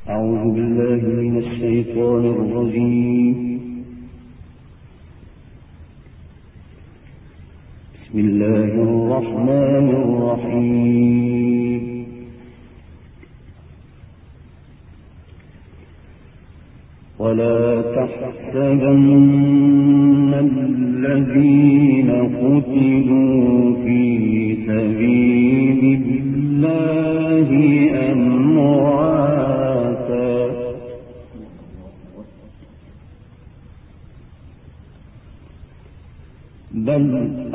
أعوذ بالله من الشيطان الرجيم. بسم الله الرحمن الرحيم. ولا تحسبن الذين قتلوا في سبيل الله أمواتا بل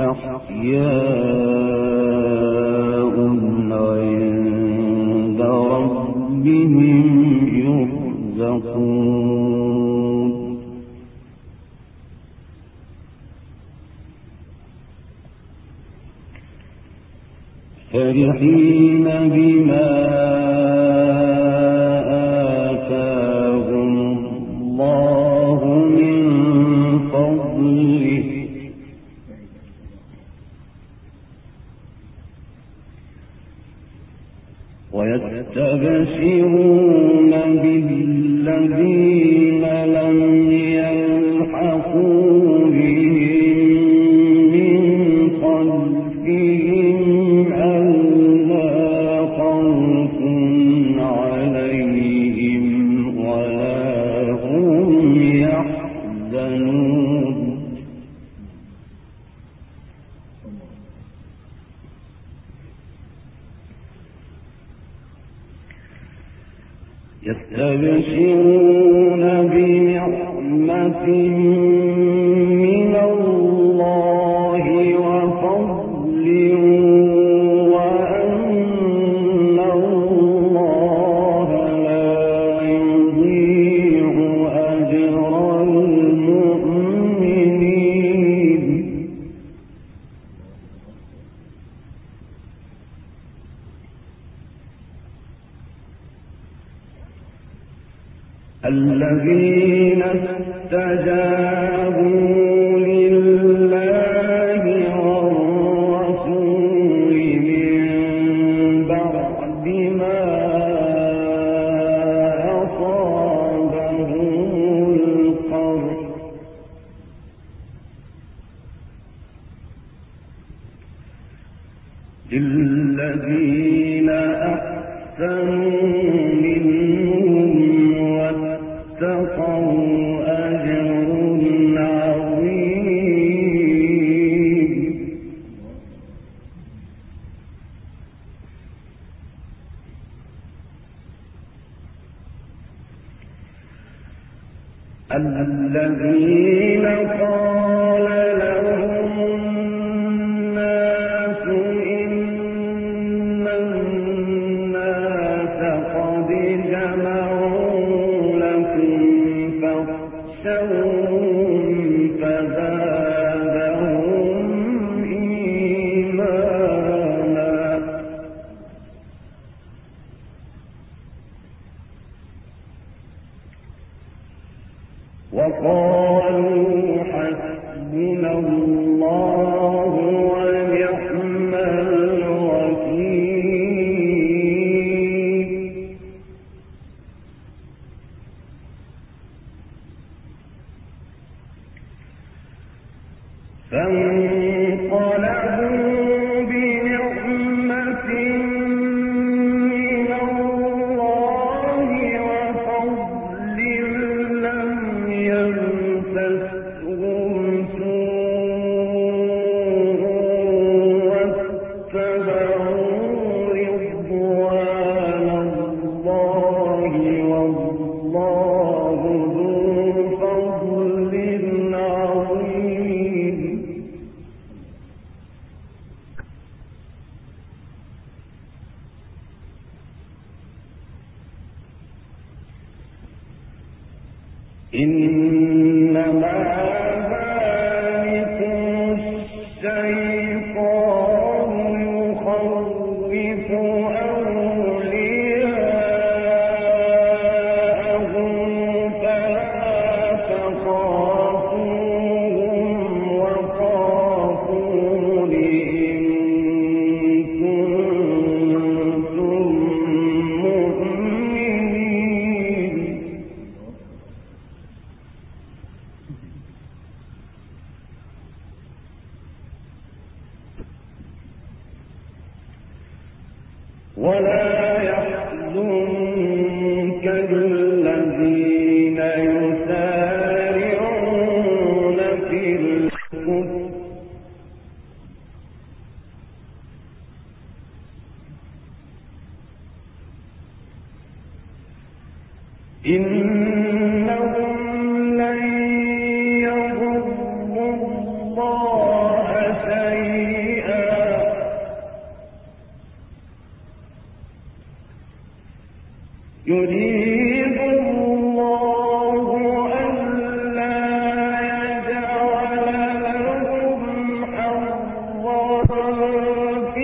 أحياء عند ربهم يرزقون فرحين بما آتاهم الله من فضله ويستبشرون بالذين لم يلحقوا بهم من خلفهم ألا خوف عليهم ولا هم يحزنون يستبشرون بنعمة من الله وفضل وأن الله لا يضيع أجر المؤمنين الذين استجابوا لله والرسول من بعد ما أصابهم القرح للذين أحسنوا الذين قال لهم الناس إن الناس قد جمعوا لكم فاخشوهم فزادهم إيمانا وقالوا حسبنا الله ونعم الوكيل فانقلبوا بنعمة من الله وفضل لم يمسسهم سوء واتبعوا رضوان الله والله ذو فضل عظيم إنما ذلكم الشيطان يخوف أولياءه فلا تخافوهم وخافون إن كنتم مؤمنين إنهم لن يضروا الله شيئا يريد الله ألا يجعل لهم حظا في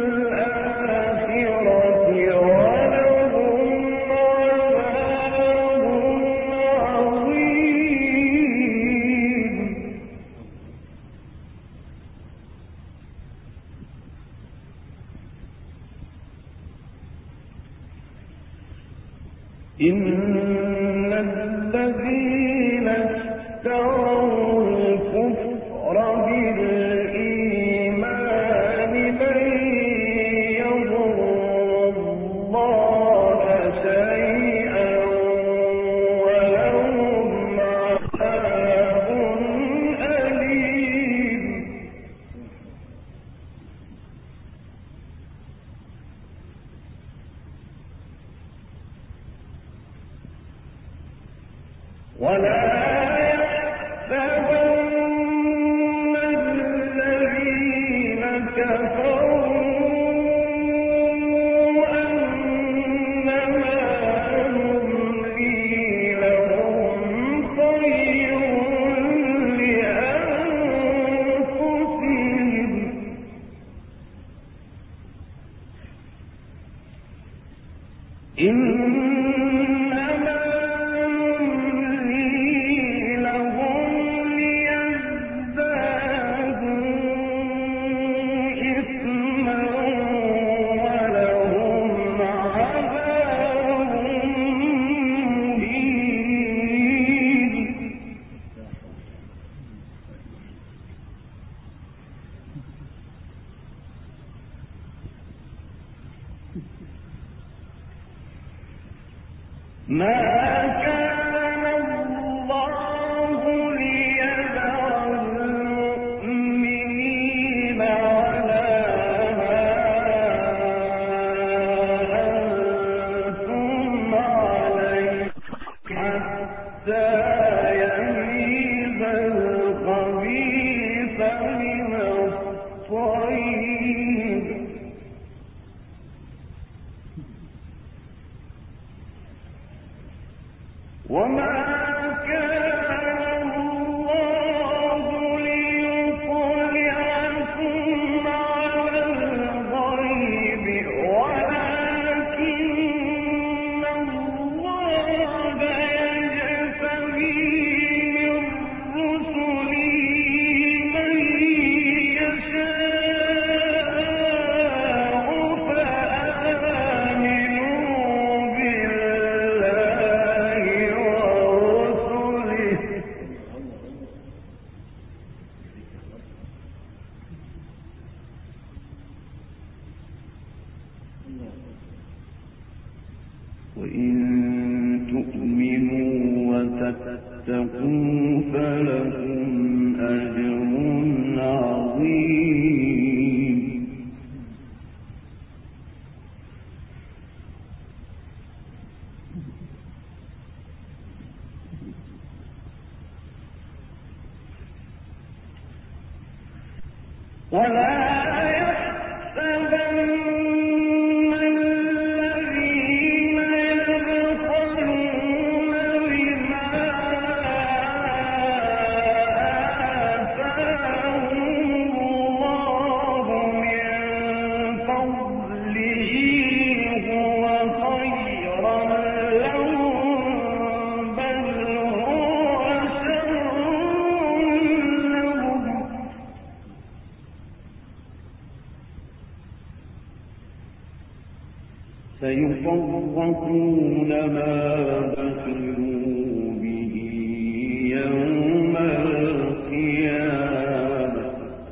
الآخرة ولهم عذاب عظيم إن الذين اشتروا الكفر بالإيمان لن يضروا الله شيئا ولهم عذاب أليم ولا يحسبن الذين كفروا أنما نملي لهم خير لأنفسهم إنما ما كان الله ليذر المؤمنين على ما أنتم عليه حتى يميز الخبيث من الطيب وما كان الله ليطلعكم على الغيب ولكن الله يجتبي من رسله من يشاء فآمنوا بالله ورسله وإن تؤمنوا وتتقوا فلكم أجر عظيم ولا يحسبن الذين يبخلون بما آتاهم الله من فضله هو خيرا لهم بل هو شر لهم سيطوقون ما بخلوا به يوم القيامة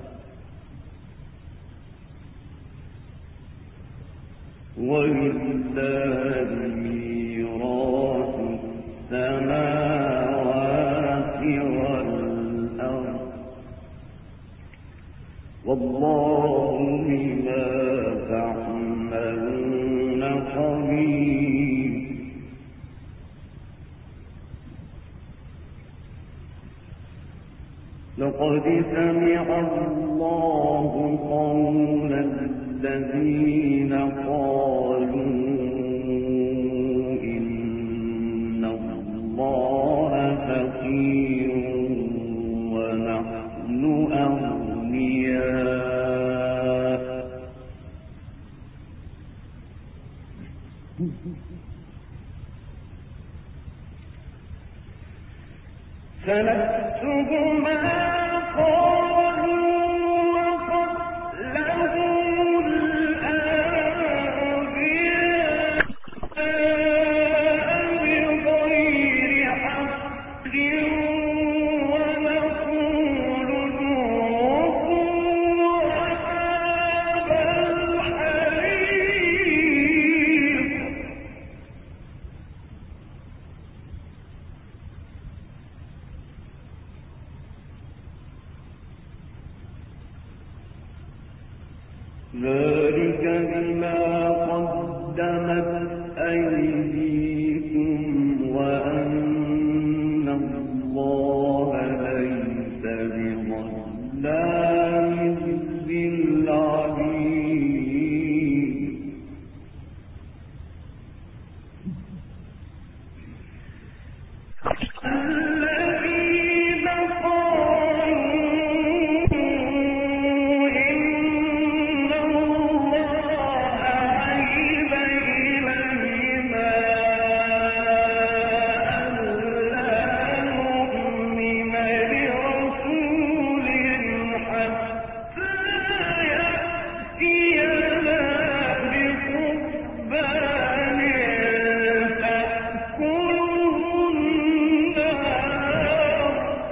ولله ميراث السماوات والأرض والله بما تعملون خبير لقد سمع الله قول الذين قالوا إن الله فقير ونحن أغنياء سنكتب ما قالوا وقتلهم الأنبياء بغير حق ونقول ذوقوا عذاب الحريق ذلك بما قدمت أيديكم وأن الله ليس بظلام للعبيد الذين قالوا إن الله عهد إلينا ألا نؤمن لرسول حتى يأتينا بقربان تأكله النار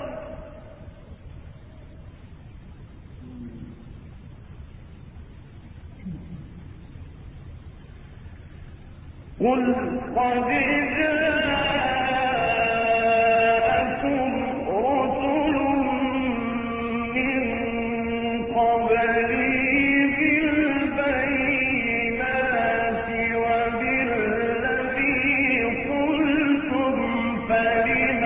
قل قد جاءكم رسل من قبلي بالبينات وبالذي قلتم فلم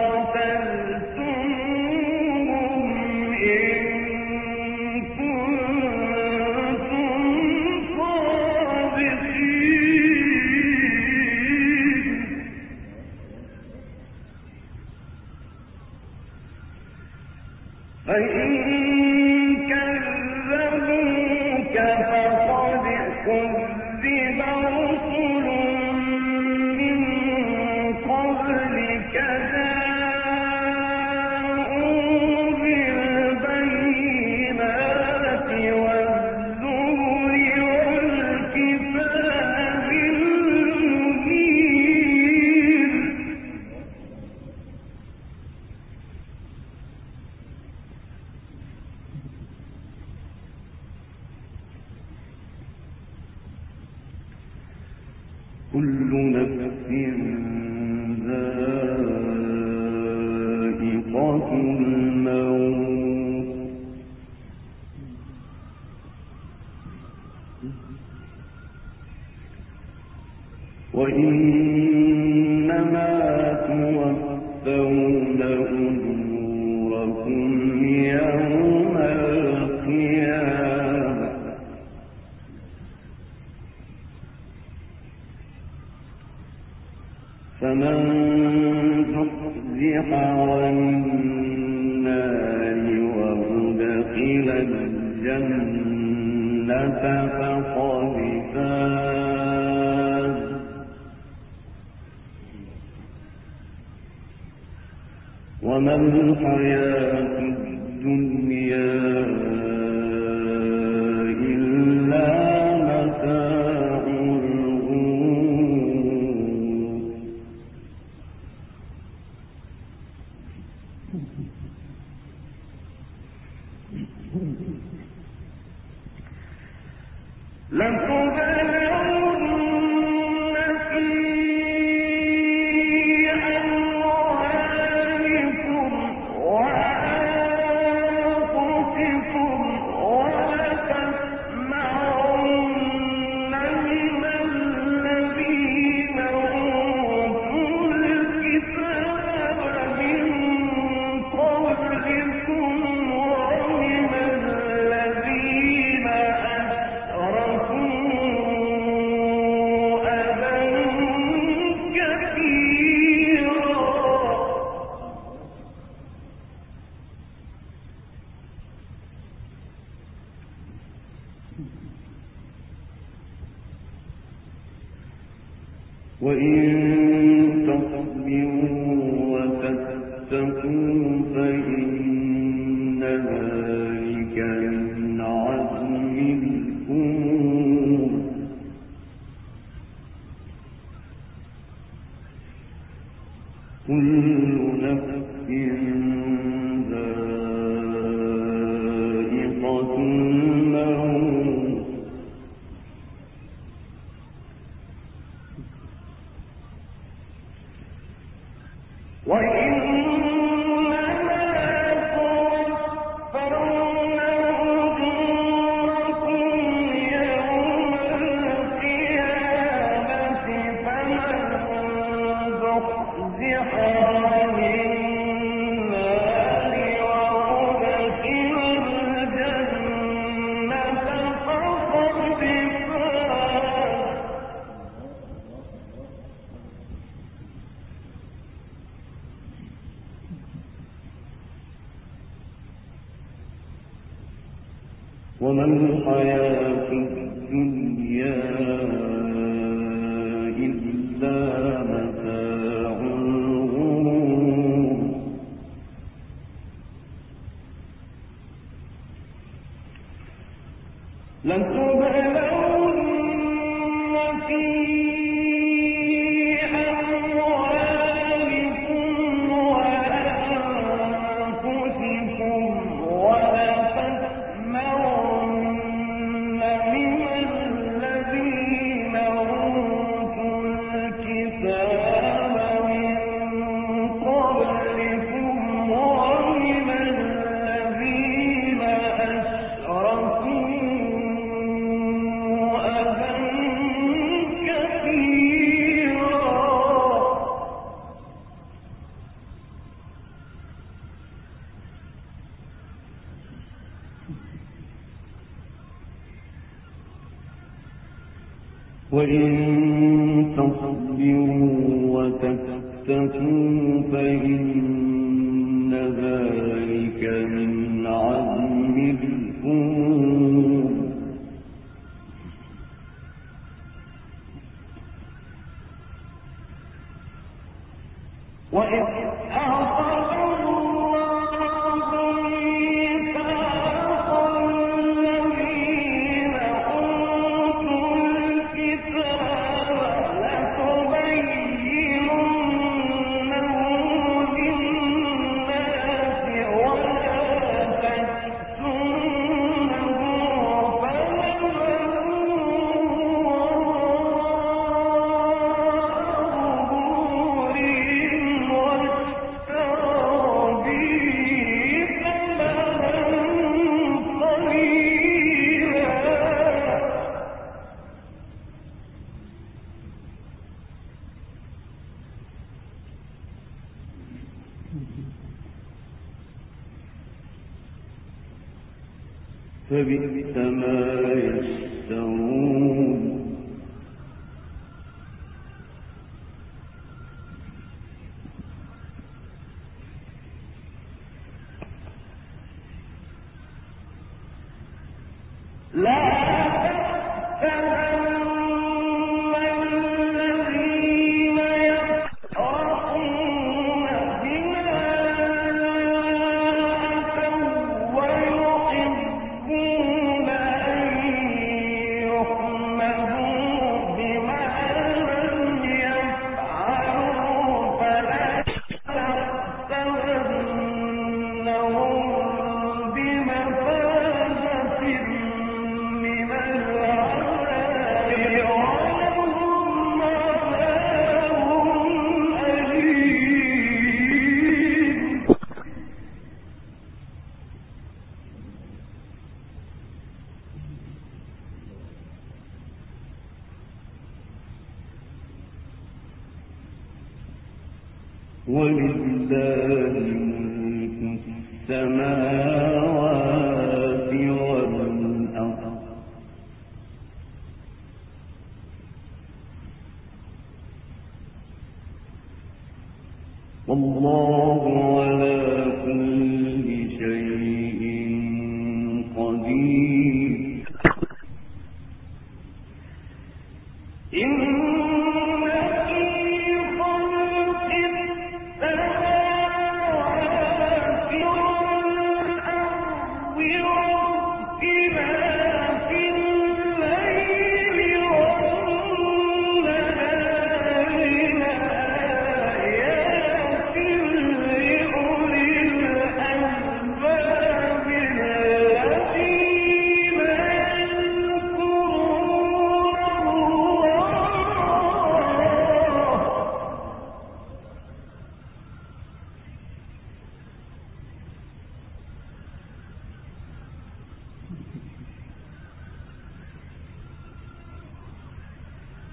قتلتموهم إن كنتم صادقين فإن كذبوك فقد كذب رسل من قبلك جاءوا بالبينات والزبر والكتاب المبين كل نفس ذائقة الموت وإنما توفون أجوركم يوم القيامة فمن زحزح عن النار وأدخل الجنة فقد فاز وما الحياة الدنيا إلا متاع الغرور لتبلغن في أموالكم وأنفسكم ولتسمعن من الذين أوتوا الكتاب من قبلكم وما الحياة الدنيا إلا متاع الغرور لتبلون في أموالكم وأنفسكم ولتسمعن من الذين أوتوا الكتاب من قبلكم ومن الذين أشركوا وإن تصبروا وتتقوا فإن ذلك من عزم الأمور وإذ أخذ الله ميثاق الذين أوتوا الكتاب لتبيننه للناس ولا تكتمونه فنبذوه وراء ظهورهم واشتروا به ثمنا قليلا فبئس ما يشترون لا تحسبن الذين يفرحون بما أتوا ويحبون أن يحمدوا بما لم يفعلوا فلا تحسبنهم بمفازة من العذاب ولهم عذاب أليم ولله ملك السماوات والأرض والله على كل شيء قدير إن في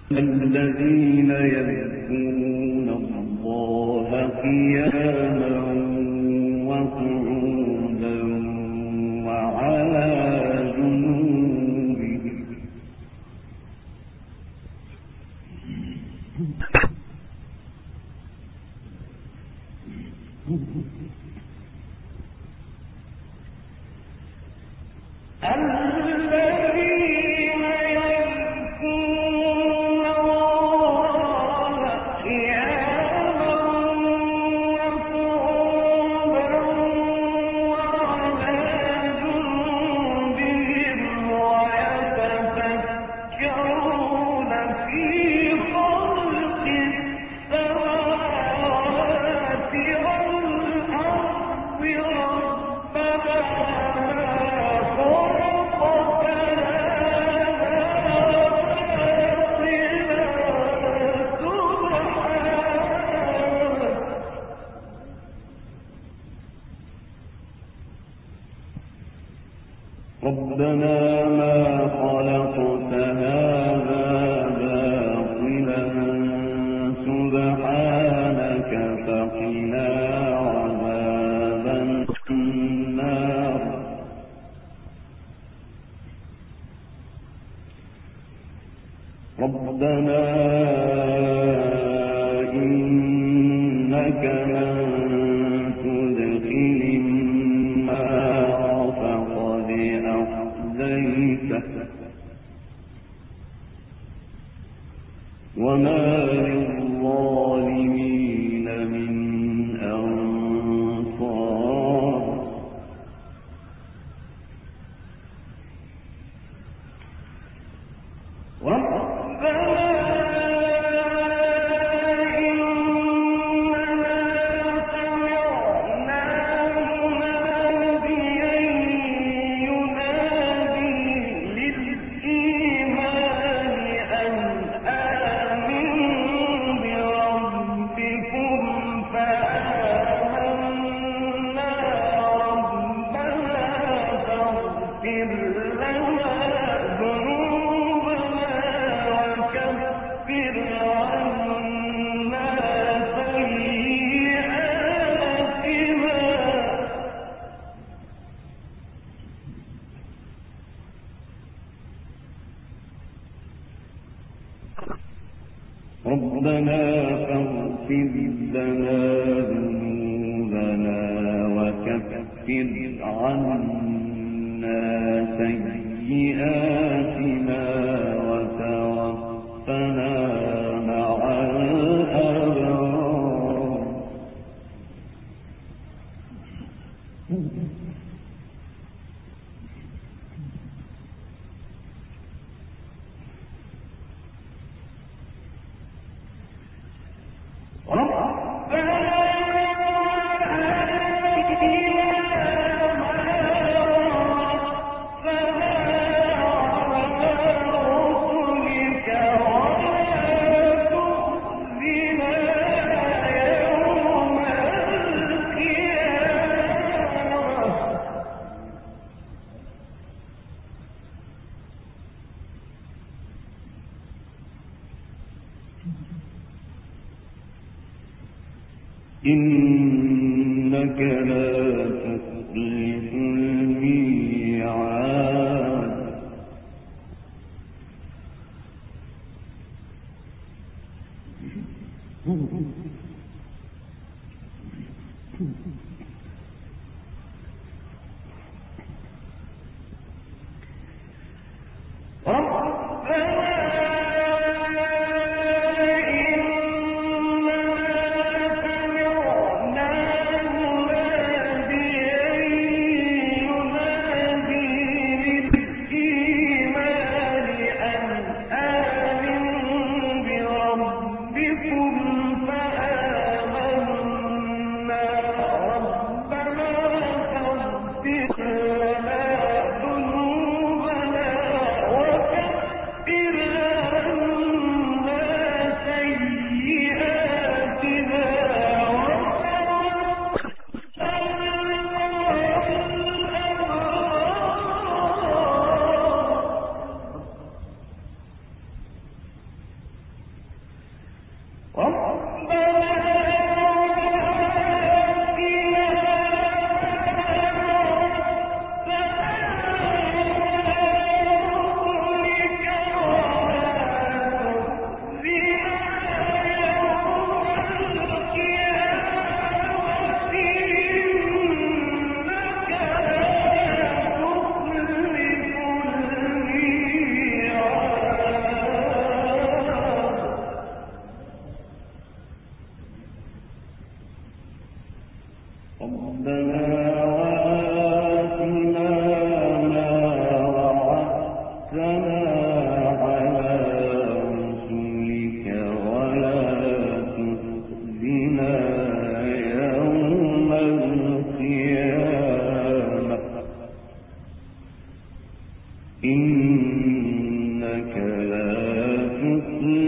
الذين يذكرون الله قياما وقعودا وعلى جنوبهم ربنا ما خلقت هذا باطلا سبحانك فقنا عذاب النار ربنا إنك من تدخل النار فقد أخزيته وما للظالمين من أنصار ربنا فاغفر لنا ذنوبنا وكفر عنا سيئاتنا وتوفنا مع الأبرار إنك لا تخلف الميعاد إنك لا تخلف